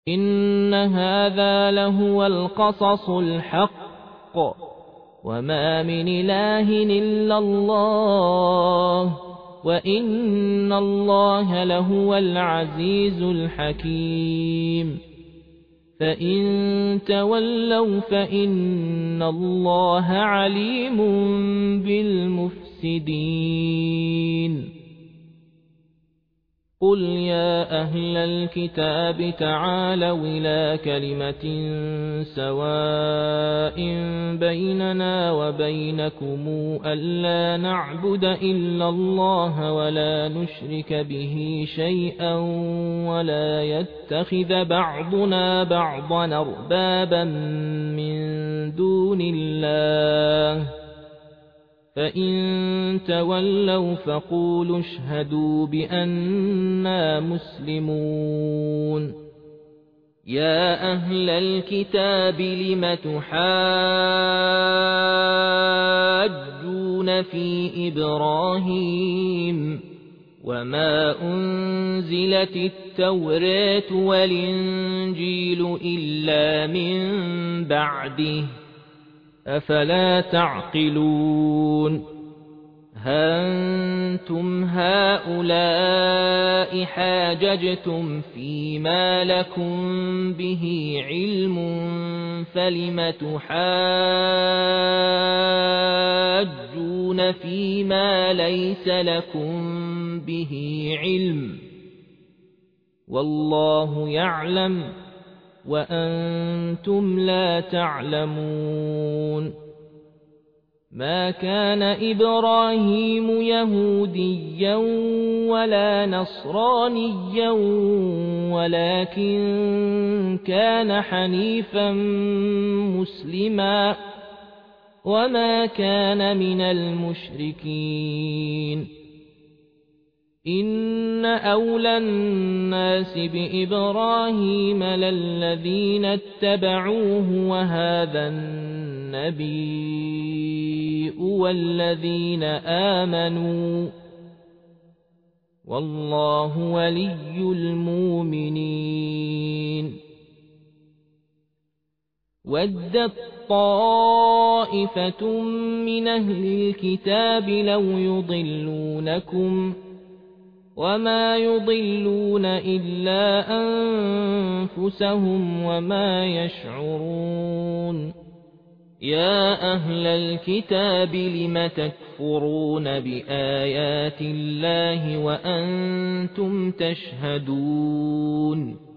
إن هذا لهو القصص الحق وما من إله إلا الله وإن الله لهو العزيز الحكيم فإن تولوا فإن الله عليم بالمفسدين قل يا أهل الكتاب تعالوا إلى كلمة سواء بيننا وبينكم ألا نعبد إلا الله ولا نشرك به شيئا ولا يتخذ بعضنا بعضا أربابا من دون الله فإن تولوا فقولوا اشهدوا بأننا مسلمون يا أهل الكتاب لم تحاجون في إبراهيم وما أنزلت التوراة والإنجيل إلا من بعده أفلا تعقلون هَأَنتُمْ هؤلاء حاججتم فيما لكم به علم فلم تحاجون فيما ليس لكم به علم والله يعلم وأنتم لا تعلمون ما كان إبراهيم يهوديا ولا نصرانيا ولكن كان حنيفا مسلما وما كان من المشركين إن أولى الناس بإبراهيم للذين اتبعوه وهذا النبي والذين آمنوا والله ولي المؤمنين ودت طائفة من أهل الكتاب لو يضلونكم وما يضلون إلا أنفسهم وما يشعرون يا أهل الكتاب لم تكفرون بآيات الله وأنتم تشهدون